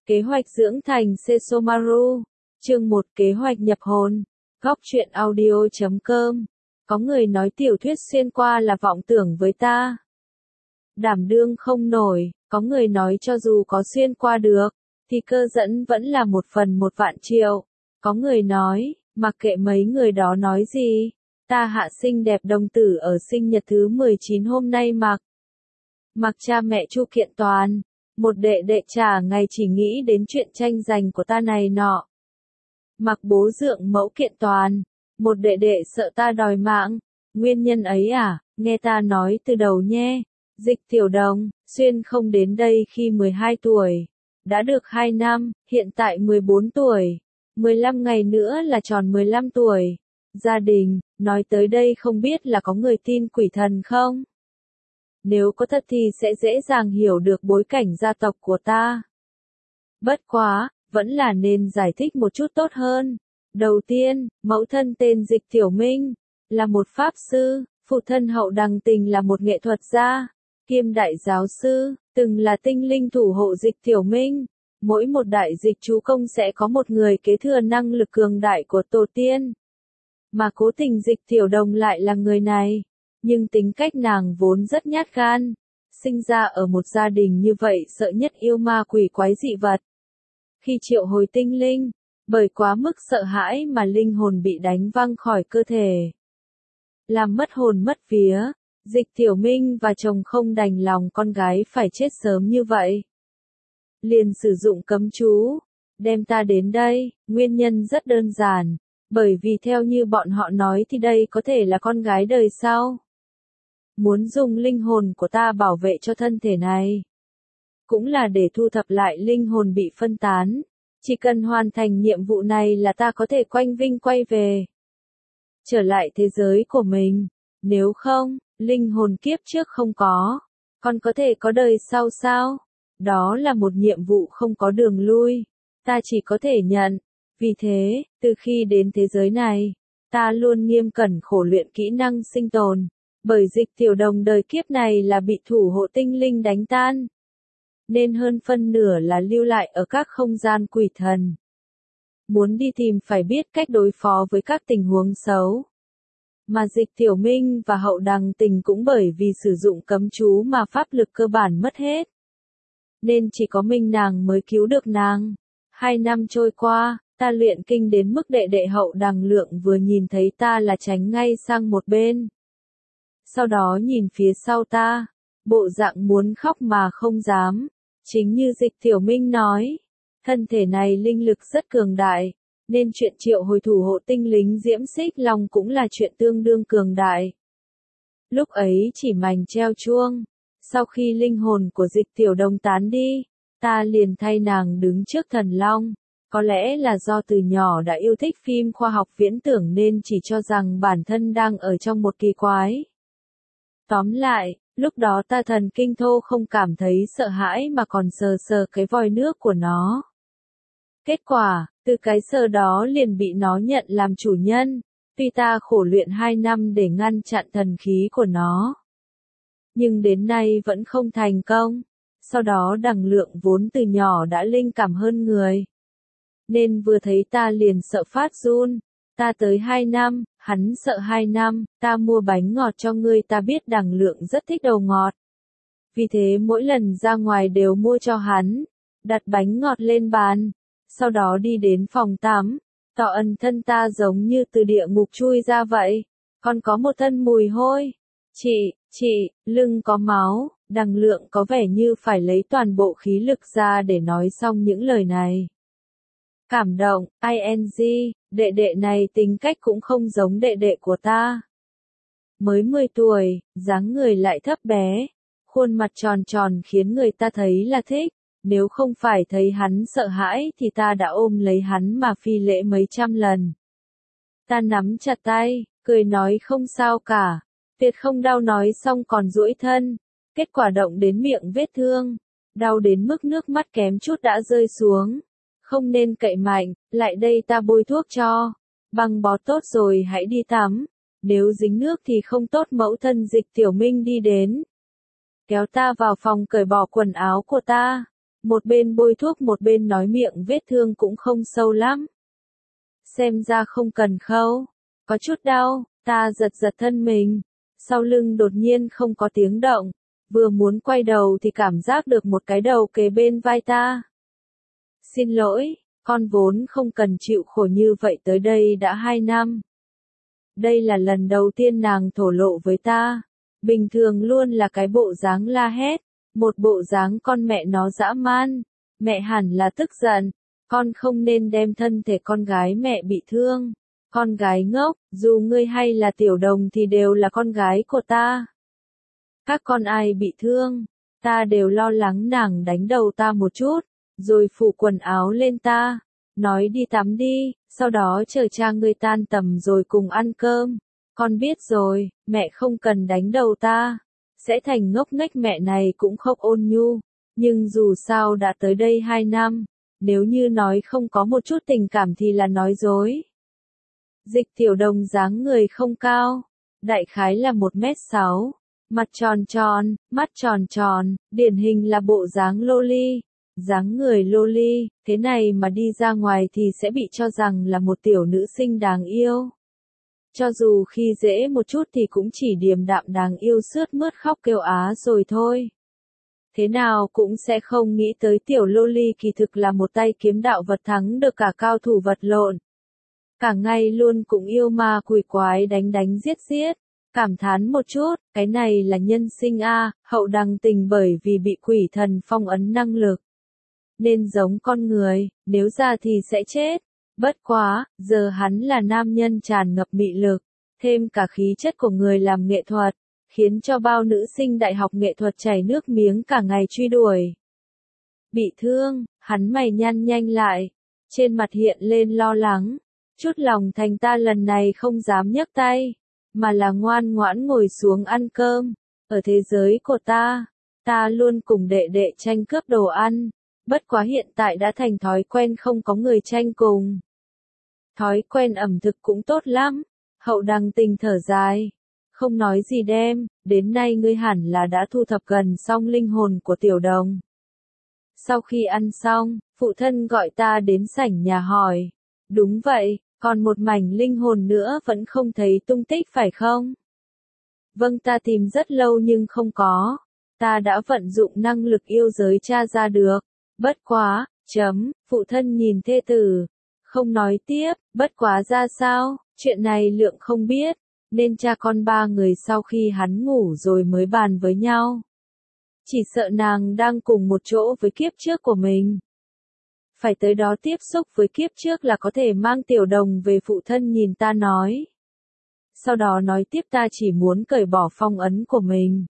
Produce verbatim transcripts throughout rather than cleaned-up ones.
Kế hoạch dưỡng thành Sesomaru. Chương một Kế hoạch nhập hồn. Góc truyện audio chấm com. Có người nói tiểu thuyết xuyên qua là vọng tưởng với ta. Đảm đương không nổi, có người nói cho dù có xuyên qua được, thì cơ dẫn vẫn là một phần một vạn triệu. Có người nói, mặc kệ mấy người đó nói gì, ta hạ sinh đẹp đồng tử ở sinh nhật thứ mười chín hôm nay mặc. Mặc cha mẹ Chu Kiện Toàn, một đệ đệ trả ngày chỉ nghĩ đến chuyện tranh giành của ta này nọ. Mặc bố dượng mẫu Kiện Toàn, một đệ đệ sợ ta đòi mạng, nguyên nhân ấy à, nghe ta nói từ đầu nhé. Dịch Tiểu Đồng, xuyên không đến đây khi mười hai tuổi, đã được hai năm, hiện tại mười bốn tuổi, mười lăm ngày nữa là tròn mười lăm tuổi. Gia đình, nói tới đây không biết là có người tin quỷ thần không? Nếu có thật thì sẽ dễ dàng hiểu được bối cảnh gia tộc của ta. Bất quá, vẫn là nên giải thích một chút tốt hơn. Đầu tiên, mẫu thân tên Dịch Tiểu Minh, là một pháp sư, phụ thân Hậu Đằng Tình là một nghệ thuật gia, kiêm đại giáo sư, từng là tinh linh thủ hộ Dịch Tiểu Minh. Mỗi một đại dịch chú công sẽ có một người kế thừa năng lực cường đại của tổ tiên. Mà cố tình Dịch Tiểu Đồng lại là người này. Nhưng tính cách nàng vốn rất nhát gan. Sinh ra ở một gia đình như vậy sợ nhất yêu ma quỷ quái dị vật. Khi triệu hồi tinh linh, bởi quá mức sợ hãi mà linh hồn bị đánh văng khỏi cơ thể. Làm mất hồn mất vía, Dịch Tiểu Minh và chồng không đành lòng con gái phải chết sớm như vậy. Liền sử dụng cấm chú, đem ta đến đây, nguyên nhân rất đơn giản, bởi vì theo như bọn họ nói thì đây có thể là con gái đời sau. Muốn dùng linh hồn của ta bảo vệ cho thân thể này. Cũng là để thu thập lại linh hồn bị phân tán. Chỉ cần hoàn thành nhiệm vụ này là ta có thể quanh vinh quay về. Trở lại thế giới của mình. Nếu không, linh hồn kiếp trước không có. Còn có thể có đời sau sao? Đó là một nhiệm vụ không có đường lui. Ta chỉ có thể nhận. Vì thế, từ khi đến thế giới này, ta luôn nghiêm cẩn khổ luyện kỹ năng sinh tồn. Bởi Dịch Tiểu Đồng đời kiếp này là bị thủ hộ tinh linh đánh tan. Nên hơn phân nửa là lưu lại ở các không gian quỷ thần. Muốn đi tìm phải biết cách đối phó với các tình huống xấu. Mà Dịch Tiểu Minh và Hậu Đằng Tình cũng bởi vì sử dụng cấm chú mà pháp lực cơ bản mất hết. Nên chỉ có mình nàng mới cứu được nàng. Hai năm trôi qua, ta luyện kinh đến mức đệ đệ Hậu Đằng Lượng vừa nhìn thấy ta là tránh ngay sang một bên. Sau đó nhìn phía sau ta, bộ dạng muốn khóc mà không dám. Chính như Dịch Tiểu Minh nói, thân thể này linh lực rất cường đại, nên chuyện triệu hồi thủ hộ tinh lính Diễm Xích Long cũng là chuyện tương đương cường đại. Lúc ấy chỉ mảnh treo chuông, sau khi linh hồn của Dịch Tiểu Đồng tán đi, ta liền thay nàng đứng trước thần long. Có lẽ là do từ nhỏ đã yêu thích phim khoa học viễn tưởng nên chỉ cho rằng bản thân đang ở trong một kỳ quái. Tóm lại, lúc đó ta thần kinh thô không cảm thấy sợ hãi mà còn sờ sờ cái vòi nước của nó. Kết quả, từ cái sờ đó liền bị nó nhận làm chủ nhân, tuy ta khổ luyện hai năm để ngăn chặn thần khí của nó. Nhưng đến nay vẫn không thành công. Sau đó Đằng Lượng vốn từ nhỏ đã linh cảm hơn người. Nên vừa thấy ta liền sợ phát run. Ta tới hai năm, hắn sợ hai năm, ta mua bánh ngọt cho ngươi, ta biết Đằng Lượng rất thích đồ ngọt. Vì thế mỗi lần ra ngoài đều mua cho hắn, đặt bánh ngọt lên bàn, sau đó đi đến phòng tắm, tỏ ẩn thân ta giống như từ địa ngục chui ra vậy, còn có một thân mùi hôi. Chị, chị, lưng có máu, Đằng Lượng có vẻ như phải lấy toàn bộ khí lực ra để nói xong những lời này. Cảm động, ing, đệ đệ này tính cách cũng không giống đệ đệ của ta. Mới mười tuổi, dáng người lại thấp bé, khuôn mặt tròn tròn khiến người ta thấy là thích. Nếu không phải thấy hắn sợ hãi thì ta đã ôm lấy hắn mà phi lễ mấy trăm lần. Ta nắm chặt tay, cười nói không sao cả, tuyệt không đau nói xong còn duỗi thân. Kết quả động đến miệng vết thương, đau đến mức nước mắt kém chút đã rơi xuống. Không nên cậy mạnh, lại đây ta bôi thuốc cho. Băng bó tốt rồi hãy đi tắm. Nếu dính nước thì không tốt. Mẫu thân Dịch Tiểu Minh đi đến. Kéo ta vào phòng cởi bỏ quần áo của ta. Một bên bôi thuốc một bên nói miệng vết thương cũng không sâu lắm. Xem ra không cần khâu. Có chút đau, ta giật giật thân mình. Sau lưng đột nhiên không có tiếng động. Vừa muốn quay đầu thì cảm giác được một cái đầu kề bên vai ta. Xin lỗi, con vốn không cần chịu khổ như vậy tới đây đã hai năm. Đây là lần đầu tiên nàng thổ lộ với ta. Bình thường luôn là cái bộ dáng la hét. Một bộ dáng con mẹ nó dã man. Mẹ hẳn là tức giận. Con không nên đem thân thể con gái mẹ bị thương. Con gái ngốc, dù ngươi hay là tiểu đồng thì đều là con gái của ta. Các con ai bị thương, ta đều lo lắng nàng đánh đầu ta một chút, rồi phủ quần áo lên ta, nói đi tắm đi, sau đó chờ cha ngươi tan tầm rồi cùng ăn cơm. Con biết rồi, mẹ không cần đánh đầu ta, sẽ thành ngốc nghếch mẹ này cũng không ôn nhu, nhưng dù sao đã tới đây hai năm, nếu như nói không có một chút tình cảm thì là nói dối. Dịch tiểu đồng dáng người không cao, đại khái là một mét sáu, mặt tròn tròn, mắt tròn tròn, điển hình là bộ dáng loli, dáng người loli, thế này mà đi ra ngoài thì sẽ bị cho rằng là một tiểu nữ sinh đáng yêu. Cho dù khi dễ một chút thì cũng chỉ điềm đạm đáng yêu sướt mướt khóc kêu á rồi thôi. Thế nào cũng sẽ không nghĩ tới tiểu loli kỳ thực là một tay kiếm đạo vật thắng được cả cao thủ vật lộn. Cả ngày luôn cũng yêu ma quỷ quái đánh đánh giết giết, cảm thán một chút, cái này là nhân sinh a, hậu đằng tình bởi vì bị quỷ thần phong ấn năng lực. Nên giống con người, nếu ra thì sẽ chết. Bất quá, giờ hắn là nam nhân tràn ngập mị lực, thêm cả khí chất của người làm nghệ thuật, khiến cho bao nữ sinh đại học nghệ thuật chảy nước miếng cả ngày truy đuổi. Bị thương, hắn mày nhăn nhanh lại, trên mặt hiện lên lo lắng. Chút lòng thành ta lần này không dám nhấc tay, mà là ngoan ngoãn ngồi xuống ăn cơm. Ở thế giới của ta, ta luôn cùng đệ đệ tranh cướp đồ ăn, bất quá hiện tại đã thành thói quen không có người tranh cùng. Thói quen ẩm thực cũng tốt lắm, hậu đằng tình thở dài. Không nói gì đem, đến nay ngươi hẳn là đã thu thập gần xong linh hồn của tiểu đồng. Sau khi ăn xong, phụ thân gọi ta đến sảnh nhà hỏi. Đúng vậy. Còn một mảnh linh hồn nữa vẫn không thấy tung tích phải không? Vâng, ta tìm rất lâu nhưng không có. Ta đã vận dụng năng lực yêu giới tra ra được. Bất quá, chấm, phụ thân nhìn thê tử. Không nói tiếp, bất quá ra sao, chuyện này Lượng không biết. Nên cha con ba người sau khi hắn ngủ rồi mới bàn với nhau. Chỉ sợ nàng đang cùng một chỗ với kiếp trước của mình. Phải tới đó tiếp xúc với kiếp trước là có thể mang tiểu đồng về, phụ thân nhìn ta nói. Sau đó nói tiếp ta chỉ muốn cởi bỏ phong ấn của mình.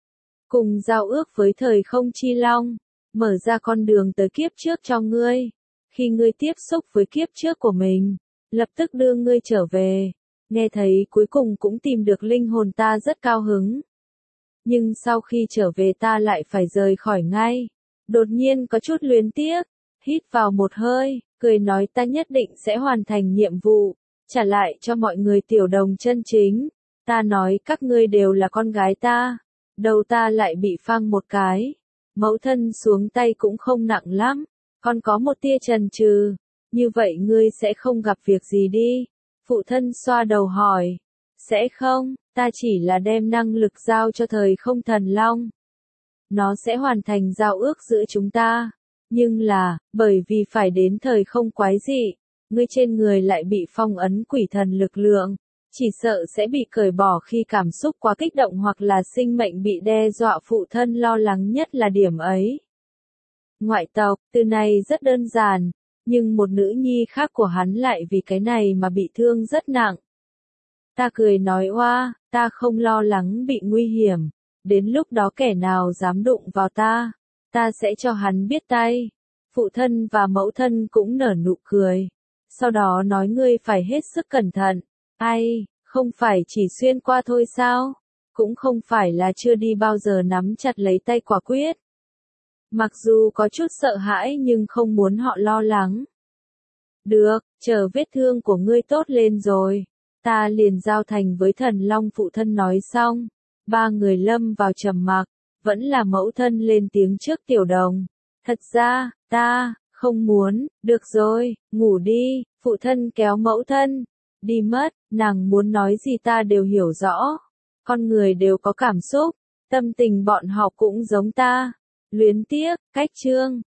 Cùng giao ước với thời không chi long, mở ra con đường tới kiếp trước cho ngươi. Khi ngươi tiếp xúc với kiếp trước của mình, lập tức đưa ngươi trở về. Nghe thấy cuối cùng cũng tìm được linh hồn ta rất cao hứng. Nhưng sau khi trở về ta lại phải rời khỏi ngay. Đột nhiên có chút luyến tiếc. Hít vào một hơi, cười nói ta nhất định sẽ hoàn thành nhiệm vụ, trả lại cho mọi người tiểu đồng chân chính. Ta nói các ngươi đều là con gái ta. Đầu ta lại bị phang một cái. Mẫu thân xuống tay cũng không nặng lắm. Còn có một tia chần chừ. Như vậy ngươi sẽ không gặp việc gì đi. Phụ thân xoa đầu hỏi. Sẽ không, ta chỉ là đem năng lực giao cho thời không thần long. Nó sẽ hoàn thành giao ước giữa chúng ta. Nhưng là, bởi vì phải đến thời không quái dị, ngươi trên người lại bị phong ấn quỷ thần lực lượng, chỉ sợ sẽ bị cởi bỏ khi cảm xúc quá kích động hoặc là sinh mệnh bị đe dọa, phụ thân lo lắng nhất là điểm ấy. Ngoại tộc, từ này rất đơn giản, nhưng một nữ nhi khác của hắn lại vì cái này mà bị thương rất nặng. Ta cười nói oa, ta không lo lắng bị nguy hiểm, đến lúc đó kẻ nào dám đụng vào ta. Ta sẽ cho hắn biết tay. Phụ thân và mẫu thân cũng nở nụ cười. Sau đó nói ngươi phải hết sức cẩn thận. Ai, không phải chỉ xuyên qua thôi sao? Cũng không phải là chưa đi bao giờ nắm chặt lấy tay quả quyết. Mặc dù có chút sợ hãi nhưng không muốn họ lo lắng. Được, chờ vết thương của ngươi tốt lên rồi. Ta liền giao thành với thần long, phụ thân nói xong. Ba người lâm vào trầm mặc. Vẫn là mẫu thân lên tiếng trước tiểu đồng. Thật ra, ta, không muốn, được rồi, ngủ đi, phụ thân kéo mẫu thân, đi mất, nàng muốn nói gì ta đều hiểu rõ. Con người đều có cảm xúc, tâm tình bọn họ cũng giống ta. Luyến tiếc, cách chương.